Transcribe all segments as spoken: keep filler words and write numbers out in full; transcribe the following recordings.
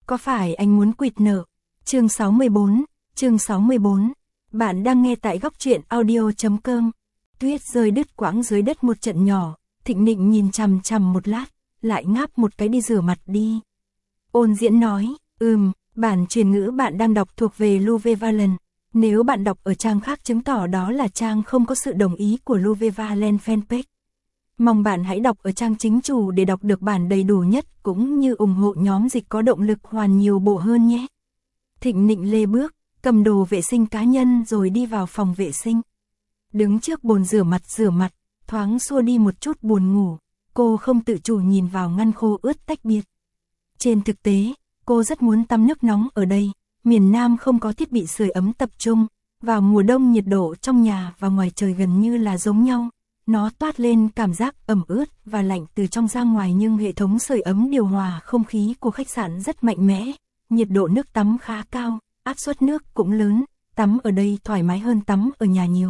Có phải anh muốn quỵt nợ? Chương sáu mươi bốn, chương sáu mươi bốn. Bạn đang nghe tại góc truyện audio chấm com. Tuyết rơi đứt quãng dưới đất một trận nhỏ, Thịnh Nịnh nhìn chằm chằm một lát, lại ngáp một cái đi rửa mặt đi. Ôn Diễn nói, ừm, bản truyền ngữ bạn đang đọc thuộc về Luvevalent. Nếu bạn đọc ở trang khác chứng tỏ đó là trang không có sự đồng ý của Luvevalent fanpage. Mong bạn hãy đọc ở trang chính chủ để đọc được bản đầy đủ nhất cũng như ủng hộ nhóm dịch có động lực hoàn nhiều bộ hơn nhé. Thịnh Nịnh lê bước, cầm đồ vệ sinh cá nhân rồi đi vào phòng vệ sinh. Đứng trước bồn rửa mặt rửa mặt, thoáng xua đi một chút buồn ngủ, cô không tự chủ nhìn vào ngăn khô ướt tách biệt. Trên thực tế, cô rất muốn tắm nước nóng ở đây, miền Nam không có thiết bị sưởi ấm tập trung, vào mùa đông nhiệt độ trong nhà và ngoài trời gần như là giống nhau. Nó toát lên cảm giác ẩm ướt và lạnh từ trong ra ngoài nhưng hệ thống sưởi ấm điều hòa không khí của khách sạn rất mạnh mẽ, nhiệt độ nước tắm khá cao, áp suất nước cũng lớn, tắm ở đây thoải mái hơn tắm ở nhà nhiều.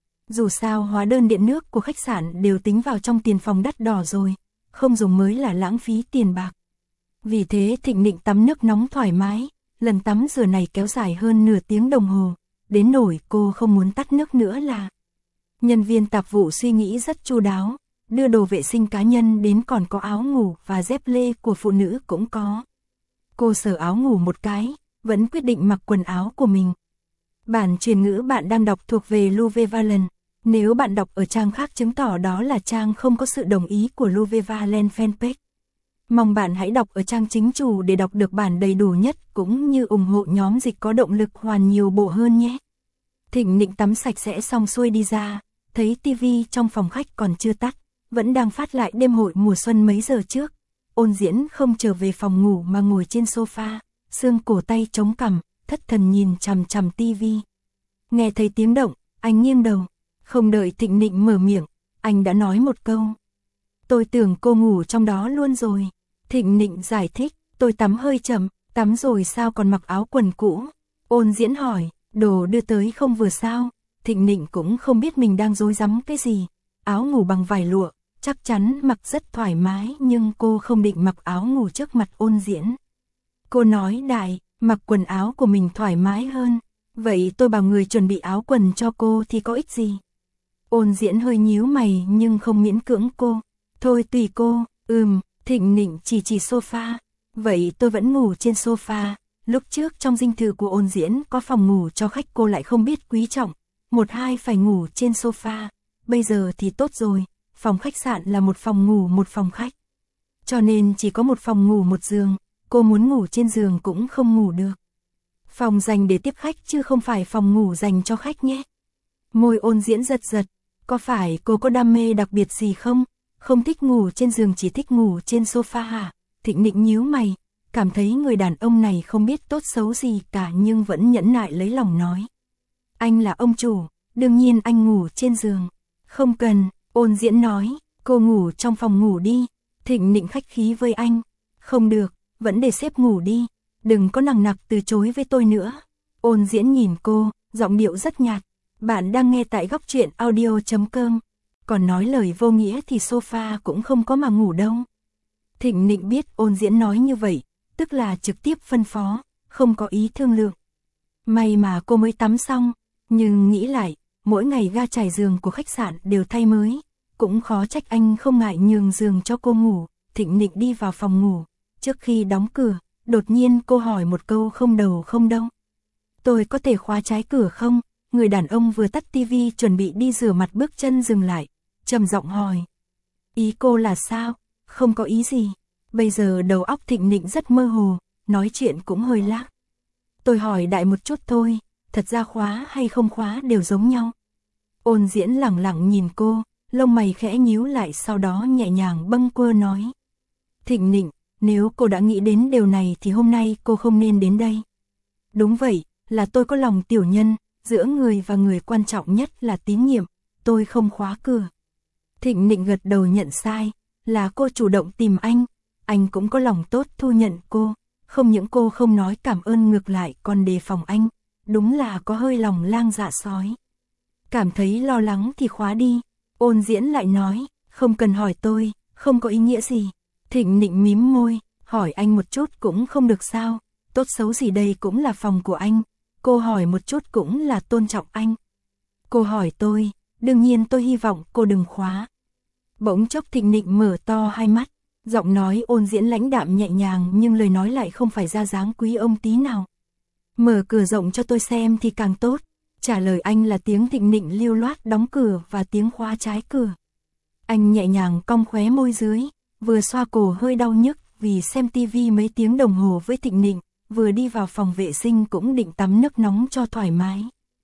Dù sao hóa đơn điện nước của khách sạn đều tính vào trong tiền phòng đắt đỏ rồi, không dùng mới là lãng phí tiền bạc. Vì thế Thịnh Nịnh tắm nước nóng thoải mái, lần tắm rửa này kéo dài hơn nửa tiếng đồng hồ, đến nỗi cô không muốn tắt nước nữa là. Nhân viên tạp vụ suy nghĩ rất chu đáo, đưa đồ vệ sinh cá nhân đến còn có áo ngủ và dép lê của phụ nữ cũng có. Cô sờ áo ngủ một cái, vẫn quyết định mặc quần áo của mình. Bản truyền ngữ bạn đang đọc thuộc về Luvevalent. Nếu bạn đọc ở trang khác chứng tỏ đó là trang không có sự đồng ý của Luvevalent fanpage. Mong bạn hãy đọc ở trang chính chủ để đọc được bản đầy đủ nhất cũng như ủng hộ nhóm dịch có động lực hoàn nhiều bộ hơn nhé. Thịnh Nịnh tắm sạch sẽ xong xuôi đi ra, thấy tivi trong phòng khách còn chưa tắt, vẫn đang phát lại đêm hội mùa xuân mấy giờ trước. Ôn Diễn không trở về phòng ngủ mà ngồi trên sofa, xương cổ tay chống cằm, thất thần nhìn chằm chằm tivi. Nghe thấy tiếng động, anh nghiêng đầu, không đợi Thịnh Nịnh mở miệng, anh đã nói một câu. Tôi tưởng cô ngủ trong đó luôn rồi. Thịnh Nịnh giải thích, tôi tắm hơi chậm, tắm rồi sao còn mặc áo quần cũ? Ôn Diễn hỏi, đồ đưa tới không vừa sao? Thịnh Nịnh cũng không biết mình đang rối rắm cái gì. Áo ngủ bằng vải lụa, chắc chắn mặc rất thoải mái nhưng cô không định mặc áo ngủ trước mặt Ôn Diễn. Cô nói đại, mặc quần áo của mình thoải mái hơn. Vậy tôi bảo người chuẩn bị áo quần cho cô thì có ích gì? Ôn Diễn hơi nhíu mày nhưng không miễn cưỡng cô. Thôi tùy cô, ừm, Thịnh Nịnh chỉ chỉ sofa. Vậy tôi vẫn ngủ trên sofa. Lúc trước trong dinh thự của Ôn Diễn có phòng ngủ cho khách cô lại không biết quý trọng. Một hai phải ngủ trên sofa. Bây giờ thì tốt rồi, phòng khách sạn là một phòng ngủ một phòng khách. Cho nên chỉ có một phòng ngủ một giường, cô muốn ngủ trên giường cũng không ngủ được. Phòng dành để tiếp khách chứ không phải phòng ngủ dành cho khách nhé. Môi Ôn Diễn giật giật, có phải cô có đam mê đặc biệt gì không? Không thích ngủ trên giường chỉ thích ngủ trên sofa hả? Thịnh Nịnh nhíu mày, cảm thấy người đàn ông này không biết tốt xấu gì cả nhưng vẫn nhẫn nại lấy lòng nói. Anh là ông chủ, đương nhiên anh ngủ trên giường. Không cần, Ôn Diễn nói, cô ngủ trong phòng ngủ đi. Thịnh Nịnh khách khí với anh. Không được, vẫn để sếp ngủ đi. Đừng có nằng nặc từ chối với tôi nữa. Ôn Diễn nhìn cô, giọng điệu rất nhạt. Bạn đang nghe tại góc truyện audio chấm com. Còn nói lời vô nghĩa thì sofa cũng không có mà ngủ đâu. Thịnh Nịnh biết Ôn Diễn nói như vậy, tức là trực tiếp phân phó, không có ý thương lượng. May mà cô mới tắm xong, nhưng nghĩ lại, mỗi ngày ga trải giường của khách sạn đều thay mới, cũng khó trách anh không ngại nhường giường cho cô ngủ. Thịnh Nịnh đi vào phòng ngủ, trước khi đóng cửa, đột nhiên cô hỏi một câu không đầu không đâu. Tôi có thể khóa trái cửa không? Người đàn ông vừa tắt tivi chuẩn bị đi rửa mặt bước chân dừng lại, trầm giọng hỏi. Ý cô là sao? Không có ý gì. Bây giờ đầu óc Thịnh Nịnh rất mơ hồ, nói chuyện cũng hơi lác. Tôi hỏi đại một chút thôi, thật ra khóa hay không khóa đều giống nhau. Ôn Diễn lẳng lặng nhìn cô, lông mày khẽ nhíu lại sau đó nhẹ nhàng bâng quơ nói. Thịnh Nịnh, nếu cô đã nghĩ đến điều này thì hôm nay cô không nên đến đây. Đúng vậy, là tôi có lòng tiểu nhân, giữa người và người quan trọng nhất là tín nhiệm, tôi không khóa cửa. Thịnh Nịnh gật đầu nhận sai, là cô chủ động tìm anh, anh cũng có lòng tốt thu nhận cô, không những cô không nói cảm ơn ngược lại còn đề phòng anh, đúng là có hơi lòng lang dạ sói. Cảm thấy lo lắng thì khóa đi. Ôn Diễn lại nói, không cần hỏi tôi, không có ý nghĩa gì. Thịnh Nịnh mím môi, hỏi anh một chút cũng không được sao, tốt xấu gì đây cũng là phòng của anh, cô hỏi một chút cũng là tôn trọng anh. Cô hỏi tôi, đương nhiên tôi hy vọng cô đừng khóa. Bỗng chốc Thịnh Nịnh mở to hai mắt, giọng nói Ôn Diễn lãnh đạm nhẹ nhàng nhưng lời nói lại không phải ra dáng quý ông tí nào. Mở cửa rộng cho tôi xem thì càng tốt. Trả lời anh là tiếng Thịnh Nịnh lưu loát đóng cửa và tiếng khóa trái cửa. Anh nhẹ nhàng cong khóe môi dưới, vừa xoa cổ hơi đau nhức vì xem tivi mấy tiếng đồng hồ với Thịnh Nịnh, vừa đi vào phòng vệ sinh cũng định tắm nước nóng cho thoải mái.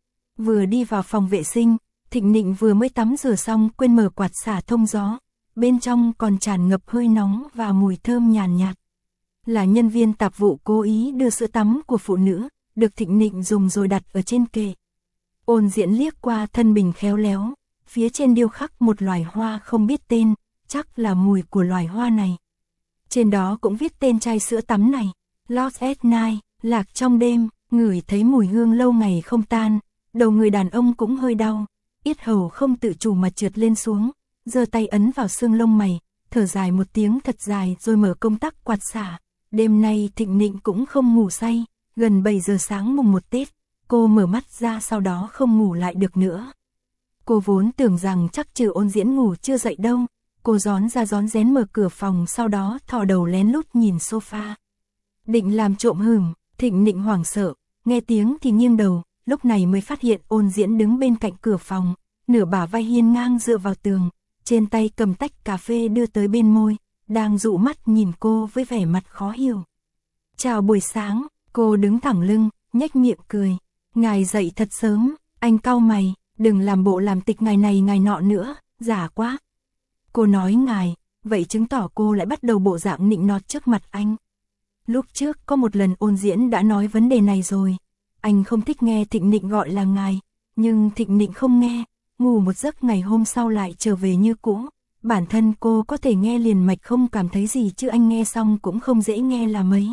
Vừa đi vào phòng vệ sinh, Thịnh Nịnh vừa mới tắm rửa xong quên mở quạt xả thông gió, bên trong còn tràn ngập hơi nóng và mùi thơm nhàn nhạt, nhạt. Là nhân viên tạp vụ cố ý đưa sữa tắm của phụ nữ, được Thịnh Nịnh dùng rồi đặt ở trên kệ. Ôn Diễn liếc qua thân bình khéo léo, phía trên điêu khắc một loài hoa không biết tên, chắc là mùi của loài hoa này. Trên đó cũng viết tên chai sữa tắm này, Lost at Night, lạc trong đêm, ngửi thấy mùi hương lâu ngày không tan, đầu người đàn ông cũng hơi đau, yết hầu không tự chủ mà trượt lên xuống, giơ tay ấn vào xương lông mày, thở dài một tiếng thật dài rồi mở công tắc quạt xả. Đêm nay Thịnh Nịnh cũng không ngủ say, gần bảy giờ sáng mùng một Tết, cô mở mắt ra sau đó không ngủ lại được nữa. Cô vốn tưởng rằng chắc trừ Ôn Diễn ngủ chưa dậy đâu, cô rón ra rón rén mở cửa phòng sau đó thò đầu lén lút nhìn sofa. Định làm trộm hửm, Thịnh Nịnh hoảng sợ, nghe tiếng thì nghiêng đầu, lúc này mới phát hiện Ôn Diễn đứng bên cạnh cửa phòng, nửa bả vai hiên ngang dựa vào tường, trên tay cầm tách cà phê đưa tới bên môi, đang dụ mắt nhìn cô với vẻ mặt khó hiểu. Chào buổi sáng, cô đứng thẳng lưng, nhếch miệng cười. Ngài dậy thật sớm, anh cau mày, đừng làm bộ làm tịch ngày này ngày nọ nữa, giả quá. Cô nói ngài, vậy chứng tỏ cô lại bắt đầu bộ dạng nịnh nọt trước mặt anh. Lúc trước có một lần Ôn Diễn đã nói vấn đề này rồi, anh không thích nghe Thịnh Nịnh gọi là ngài, nhưng Thịnh Nịnh không nghe, ngủ một giấc ngày hôm sau lại trở về như cũ. Bản thân cô có thể nghe liền mạch không cảm thấy gì chứ anh nghe xong cũng không dễ nghe là mấy.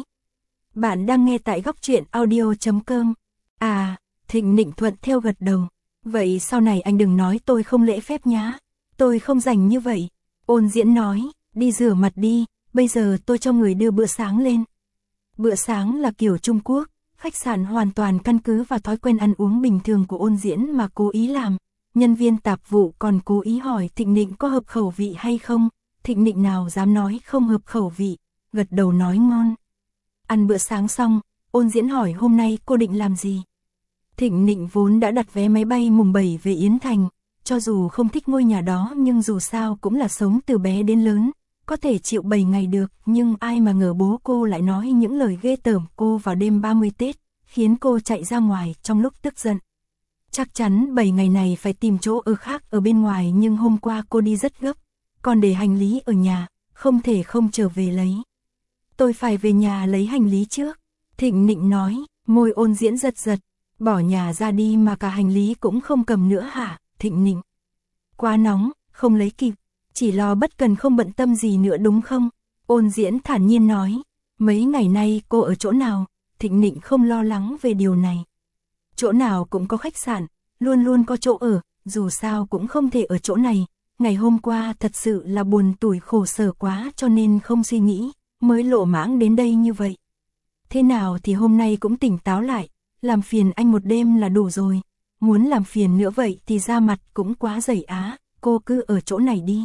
Bạn đang nghe tại góc truyện audio chấm com. À, Thịnh Nịnh thuận theo gật đầu. Vậy sau này anh đừng nói tôi không lễ phép nhá. Tôi không rảnh như vậy. Ôn Diễn nói, đi rửa mặt đi, bây giờ tôi cho người đưa bữa sáng lên. Bữa sáng là kiểu Trung Quốc, khách sạn hoàn toàn căn cứ vào thói quen ăn uống bình thường của Ôn Diễn mà cố ý làm. Nhân viên tạp vụ còn cố ý hỏi Thịnh Nịnh có hợp khẩu vị hay không. Thịnh Nịnh nào dám nói không hợp khẩu vị, gật đầu nói ngon. Ăn bữa sáng xong, Ôn Diễn hỏi hôm nay cô định làm gì. Thịnh Nịnh vốn đã đặt vé máy bay mùng bảy về Yến Thành, cho dù không thích ngôi nhà đó nhưng dù sao cũng là sống từ bé đến lớn, có thể chịu bảy ngày được, nhưng ai mà ngờ bố cô lại nói những lời ghê tởm cô vào đêm ba mươi Tết, khiến cô chạy ra ngoài trong lúc tức giận. Chắc chắn bảy ngày này phải tìm chỗ ở khác ở bên ngoài nhưng hôm qua cô đi rất gấp, còn để hành lý ở nhà, không thể không trở về lấy. Tôi phải về nhà lấy hành lý trước, Thịnh Nịnh nói, môi Ôn Diễn giật giật, bỏ nhà ra đi mà cả hành lý cũng không cầm nữa hả, Thịnh Nịnh. Quá nóng, không lấy kịp, chỉ lo bất cần không bận tâm gì nữa đúng không? Ôn Diễn thản nhiên nói, mấy ngày nay cô ở chỗ nào? Thịnh Nịnh không lo lắng về điều này. Chỗ nào cũng có khách sạn, luôn luôn có chỗ ở, dù sao cũng không thể ở chỗ này. Ngày hôm qua thật sự là buồn tủi khổ sở quá cho nên không suy nghĩ, mới lộ mãng đến đây như vậy. Thế nào thì hôm nay cũng tỉnh táo lại, làm phiền anh một đêm là đủ rồi. Muốn làm phiền nữa vậy thì ra mặt cũng quá dày á, cô cứ ở chỗ này đi.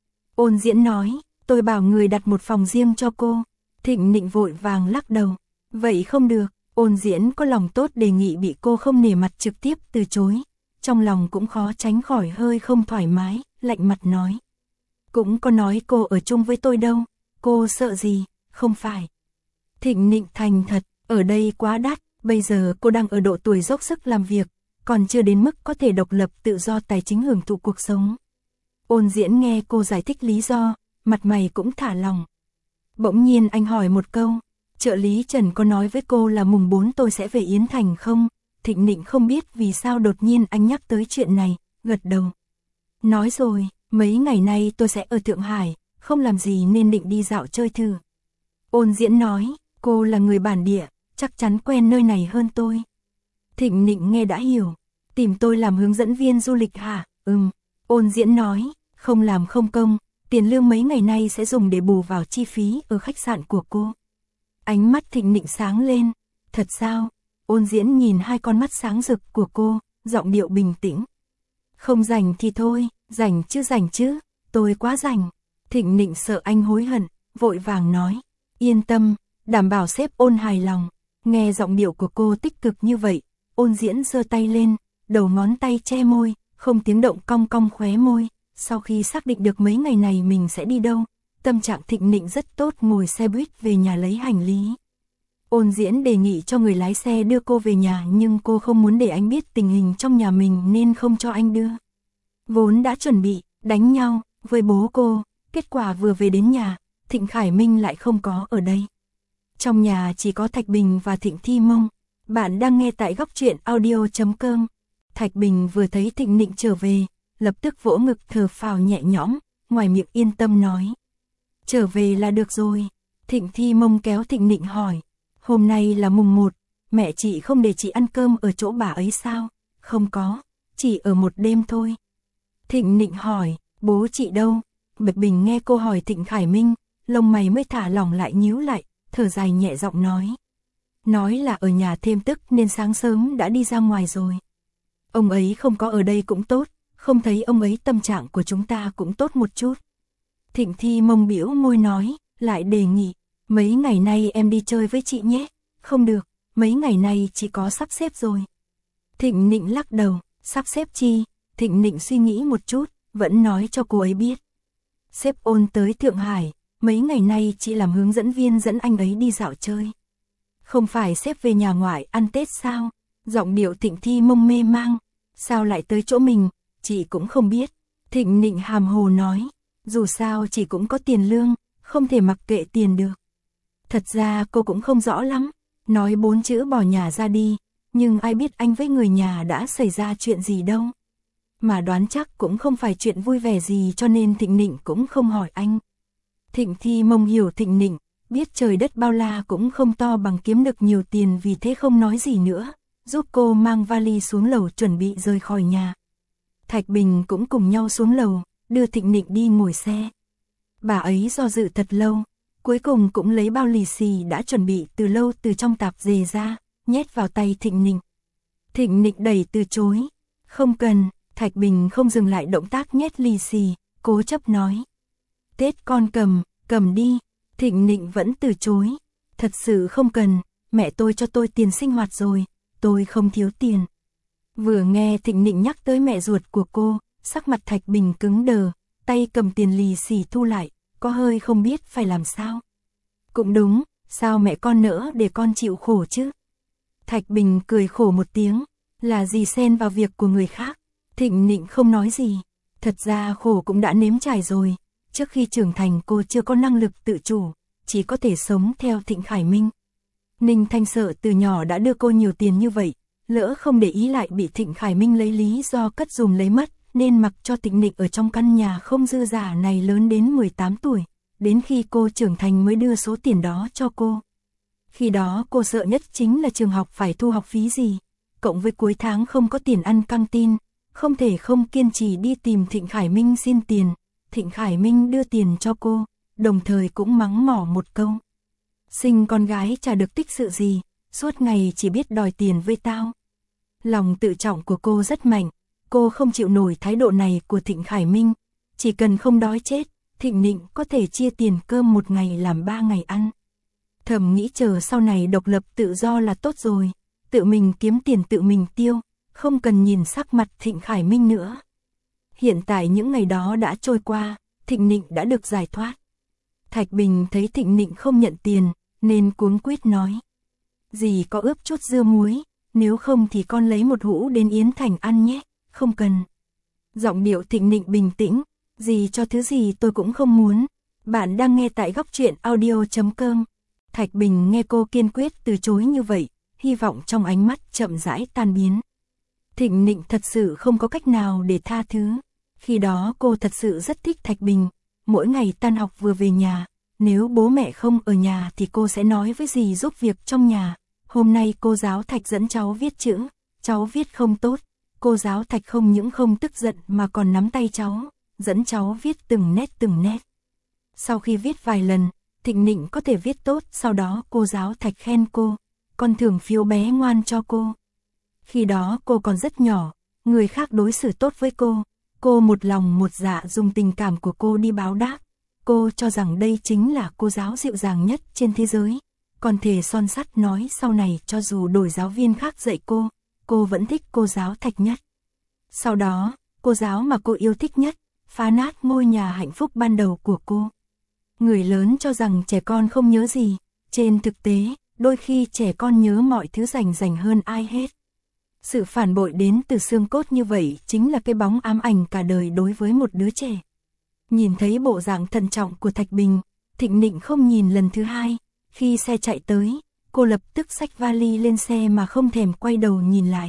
Ôn Diễn nói, tôi bảo người đặt một phòng riêng cho cô. Thịnh Nịnh vội vàng lắc đầu, vậy không được. Ôn Diễn có lòng tốt đề nghị bị cô không nể mặt trực tiếp từ chối. Trong lòng cũng khó tránh khỏi hơi không thoải mái, lạnh mặt nói. Cũng có nói cô ở chung với tôi đâu, cô sợ gì, không phải. Thịnh Nịnh thành thật, ở đây quá đắt, bây giờ cô đang ở độ tuổi dốc sức làm việc, còn chưa đến mức có thể độc lập tự do tài chính hưởng thụ cuộc sống. Ôn Diễn nghe cô giải thích lý do, mặt mày cũng thả lòng. Bỗng nhiên anh hỏi một câu, trợ lý Trần có nói với cô là mùng bốn tôi sẽ về Yến Thành không? Thịnh Nịnh không biết vì sao đột nhiên anh nhắc tới chuyện này, gật đầu. Nói rồi, mấy ngày nay tôi sẽ ở Thượng Hải, không làm gì nên định đi dạo chơi thử. Ôn Diễn nói, cô là người bản địa, chắc chắn quen nơi này hơn tôi. Thịnh Nịnh nghe đã hiểu, tìm tôi làm hướng dẫn viên du lịch hả? Ừm, Ôn Diễn nói, không làm không công, Tiền lương mấy ngày nay sẽ dùng để bù vào chi phí ở khách sạn của cô. Ánh mắt Thịnh Nịnh sáng lên. Thật sao? Ôn Diễn nhìn hai con mắt sáng rực của cô, giọng điệu bình tĩnh. Không rảnh thì thôi, rảnh chứ rảnh chứ, tôi quá rảnh. Thịnh Nịnh sợ anh hối hận, vội vàng nói. Yên tâm, đảm bảo sếp Ôn hài lòng. Nghe giọng điệu của cô tích cực như vậy, Ôn Diễn giơ tay lên, đầu ngón tay che môi, không tiếng động cong cong khóe môi. Sau khi xác định được mấy ngày này mình sẽ đi đâu, tâm trạng Thịnh Nịnh rất tốt, ngồi xe buýt về nhà lấy hành lý. Ôn Diễn đề nghị cho người lái xe đưa cô về nhà, nhưng cô không muốn để anh biết tình hình trong nhà mình nên không cho anh đưa. Vốn đã chuẩn bị đánh nhau với bố cô, kết quả vừa về đến nhà, Thịnh Khải Minh lại không có ở đây. Trong nhà chỉ có Thạch Bình và Thịnh Thi Mông. Bạn đang nghe tại góc truyện audio chấm com. Thạch Bình vừa thấy Thịnh Nịnh trở về, lập tức vỗ ngực thở phào nhẹ nhõm, ngoài miệng yên tâm nói. Trở về là được rồi. Thịnh Thi Mông kéo Thịnh Nịnh hỏi. Hôm nay là mùng một, mẹ chị không để chị ăn cơm ở chỗ bà ấy sao? Không có, chỉ ở một đêm thôi. Thịnh Nịnh hỏi, bố chị đâu? Bạch Bình nghe cô hỏi Thịnh Khải Minh, lông mày mới thả lỏng lại nhíu lại, thở dài nhẹ giọng nói. Nói là ở nhà thêm tức nên sáng sớm đã đi ra ngoài rồi. Ông ấy không có ở đây cũng tốt, không thấy ông ấy tâm trạng của chúng ta cũng tốt một chút. Thịnh Thi Mông bĩu môi nói, lại đề nghị, mấy ngày nay em đi chơi với chị nhé. Không được, mấy ngày nay chị có sắp xếp rồi. Thịnh Nịnh lắc đầu, sắp xếp chi? Thịnh Nịnh suy nghĩ một chút, vẫn nói cho cô ấy biết. Sếp Ôn tới Thượng Hải, mấy ngày nay chị làm hướng dẫn viên dẫn anh ấy đi dạo chơi. Không phải sếp về nhà ngoại ăn Tết sao? Giọng điệu Thịnh Thi Mông mê mang. Sao lại tới chỗ mình? Chị cũng không biết. Thịnh Nịnh hàm hồ nói. Dù sao chị cũng có tiền lương, không thể mặc kệ tiền được. Thật ra cô cũng không rõ lắm. Nói bốn chữ bỏ nhà ra đi, nhưng ai biết anh với người nhà đã xảy ra chuyện gì đâu. Mà đoán chắc cũng không phải chuyện vui vẻ gì, cho nên Thịnh Nịnh cũng không hỏi anh. Thịnh Thi Mông hiểu Thịnh Nịnh, biết trời đất bao la cũng không to bằng kiếm được nhiều tiền, vì thế không nói gì nữa, giúp cô mang vali xuống lầu chuẩn bị rời khỏi nhà. Thạch Bình cũng cùng nhau xuống lầu, đưa Thịnh Nịnh đi ngồi xe. Bà ấy do dự thật lâu, cuối cùng cũng lấy bao lì xì đã chuẩn bị từ lâu từ trong tạp dề ra, nhét vào tay Thịnh Nịnh. Thịnh Nịnh đẩy từ chối. Không cần. Thạch Bình không dừng lại động tác nhét lì xì, cố chấp nói. Tết con cầm, cầm đi. Thịnh Nịnh vẫn từ chối. Thật sự không cần, mẹ tôi cho tôi tiền sinh hoạt rồi, tôi không thiếu tiền. Vừa nghe Thịnh Nịnh nhắc tới mẹ ruột của cô, sắc mặt Thạch Bình cứng đờ, tay cầm tiền lì xì thu lại, có hơi không biết phải làm sao. Cũng đúng, sao mẹ con nỡ để con chịu khổ chứ? Thạch Bình cười khổ một tiếng, là gì xen vào việc của người khác. Thịnh Nịnh không nói gì, thật ra khổ cũng đã nếm trải rồi, trước khi trưởng thành cô chưa có năng lực tự chủ, chỉ có thể sống theo Thịnh Khải Minh. Ninh Thanh sợ từ nhỏ đã đưa cô nhiều tiền như vậy, lỡ không để ý lại bị Thịnh Khải Minh lấy lý do cất dùm lấy mất, nên mặc cho Thịnh Nịnh ở trong căn nhà không dư giả này lớn đến mười tám tuổi, đến khi cô trưởng thành mới đưa số tiền đó cho cô. Khi đó cô sợ nhất chính là trường học phải thu học phí gì, cộng với cuối tháng không có tiền ăn căng tin. Không thể không kiên trì đi tìm Thịnh Khải Minh xin tiền. Thịnh Khải Minh đưa tiền cho cô, đồng thời cũng mắng mỏ một câu. Sinh con gái chả được tích sự gì, suốt ngày chỉ biết đòi tiền với tao. Lòng tự trọng của cô rất mạnh, cô không chịu nổi thái độ này của Thịnh Khải Minh. Chỉ cần không đói chết, Thịnh Nịnh có thể chia tiền cơm một ngày làm ba ngày ăn. Thầm nghĩ chờ sau này độc lập tự do là tốt rồi, tự mình kiếm tiền tự mình tiêu. Không cần nhìn sắc mặt Thịnh Khải Minh nữa. Hiện tại những ngày đó đã trôi qua, Thịnh Nịnh đã được giải thoát. Thạch Bình thấy Thịnh Nịnh không nhận tiền, nên cuống quýt nói. Dì có ướp chút dưa muối, nếu không thì con lấy một hũ đến Yến Thành ăn nhé, không cần. Giọng điệu Thịnh Nịnh bình tĩnh, dì cho thứ gì tôi cũng không muốn. Bạn đang nghe tại góc truyện audio chấm com. Thạch Bình nghe cô kiên quyết từ chối như vậy, hy vọng trong ánh mắt chậm rãi tan biến. Thịnh Nịnh thật sự không có cách nào để tha thứ. Khi đó cô thật sự rất thích Thạch Bình. Mỗi ngày tan học vừa về nhà, nếu bố mẹ không ở nhà thì cô sẽ nói với dì giúp việc trong nhà. Hôm nay cô giáo Thạch dẫn cháu viết chữ, cháu viết không tốt. Cô giáo Thạch không những không tức giận mà còn nắm tay cháu, dẫn cháu viết từng nét từng nét. Sau khi viết vài lần, Thịnh Nịnh có thể viết tốt, sau đó cô giáo Thạch khen cô, còn thưởng phiếu bé ngoan cho cô. Khi đó cô còn rất nhỏ, người khác đối xử tốt với cô, cô một lòng một dạ dùng tình cảm của cô đi báo đáp. Cô cho rằng đây chính là cô giáo dịu dàng nhất trên thế giới, còn thề son sắt nói sau này cho dù đổi giáo viên khác dạy cô, cô vẫn thích cô giáo Thạch nhất. Sau đó, cô giáo mà cô yêu thích nhất, phá nát ngôi nhà hạnh phúc ban đầu của cô. Người lớn cho rằng trẻ con không nhớ gì, trên thực tế, đôi khi trẻ con nhớ mọi thứ rành rành hơn ai hết. Sự phản bội đến từ xương cốt như vậy chính là cái bóng ám ảnh cả đời đối với một đứa trẻ. Nhìn thấy bộ dạng thận trọng của Thạch Bình, Thịnh Nịnh không nhìn lần thứ hai, khi xe chạy tới, cô lập tức xách vali lên xe mà không thèm quay đầu nhìn lại.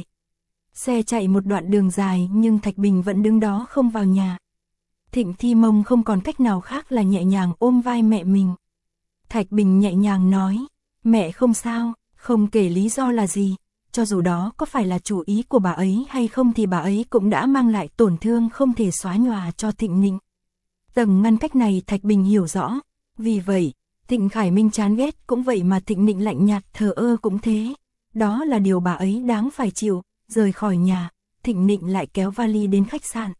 Xe chạy một đoạn đường dài nhưng Thạch Bình vẫn đứng đó không vào nhà. Thịnh Thi Mông không còn cách nào khác là nhẹ nhàng ôm vai mẹ mình. Thạch Bình nhẹ nhàng nói, mẹ không sao, không kể lý do là gì, cho dù đó có phải là chủ ý của bà ấy hay không thì bà ấy cũng đã mang lại tổn thương không thể xóa nhòa cho Thịnh Nịnh. Tầng ngăn cách này Thạch Bình hiểu rõ, vì vậy, Thịnh Khải Minh chán ghét cũng vậy mà Thịnh Nịnh lạnh nhạt thờ ơ cũng thế. Đó là điều bà ấy đáng phải chịu. Rời khỏi nhà, Thịnh Nịnh lại kéo vali đến khách sạn.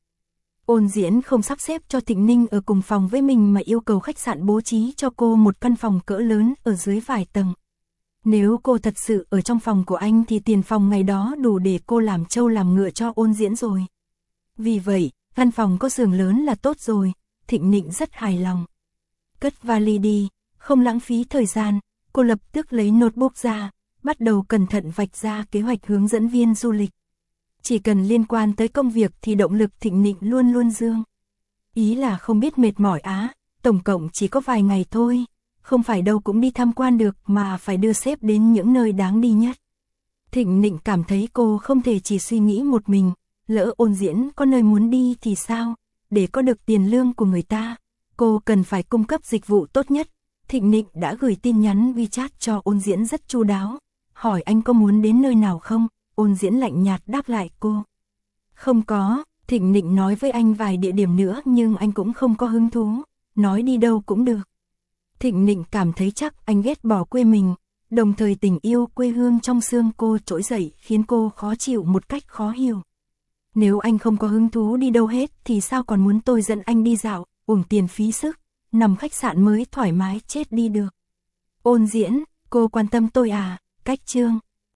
Ôn Diễn không sắp xếp cho Thịnh Ninh ở cùng phòng với mình mà yêu cầu khách sạn bố trí cho cô một căn phòng cỡ lớn ở dưới vài tầng. Nếu cô thật sự ở trong phòng của anh thì tiền phòng ngày đó đủ để cô làm trâu làm ngựa cho Ôn Diễn rồi. Vì vậy, căn phòng có giường lớn là tốt rồi, Thịnh Nịnh rất hài lòng. Cất vali đi, không lãng phí thời gian, cô lập tức lấy notebook ra, bắt đầu cẩn thận vạch ra kế hoạch hướng dẫn viên du lịch. Chỉ cần liên quan tới công việc thì động lực Thịnh Nịnh luôn luôn dương. Ý là không biết mệt mỏi á, tổng cộng chỉ có vài ngày thôi, không phải đâu cũng đi tham quan được mà phải đưa sếp đến những nơi đáng đi nhất. Thịnh Nịnh cảm thấy cô không thể chỉ suy nghĩ một mình, lỡ Ôn Diễn có nơi muốn đi thì sao, để có được tiền lương của người ta, cô cần phải cung cấp dịch vụ tốt nhất. Thịnh Nịnh đã gửi tin nhắn WeChat cho Ôn Diễn rất chu đáo, hỏi anh có muốn đến nơi nào không, Ôn Diễn lạnh nhạt đáp lại cô. Không có, Thịnh Nịnh nói với anh vài địa điểm nữa nhưng anh cũng không có hứng thú, nói đi đâu cũng được. Thịnh Nịnh cảm thấy chắc anh ghét bỏ quê mình, đồng thời tình yêu quê hương trong xương cô trỗi dậy khiến cô khó chịu một cách khó hiểu. Nếu anh không có hứng thú đi đâu hết thì sao còn muốn tôi dẫn anh đi dạo, uổng tiền phí sức, nằm khách sạn mới thoải mái chết đi được. Ôn Diễn, cô quan tâm tôi à, cách chương.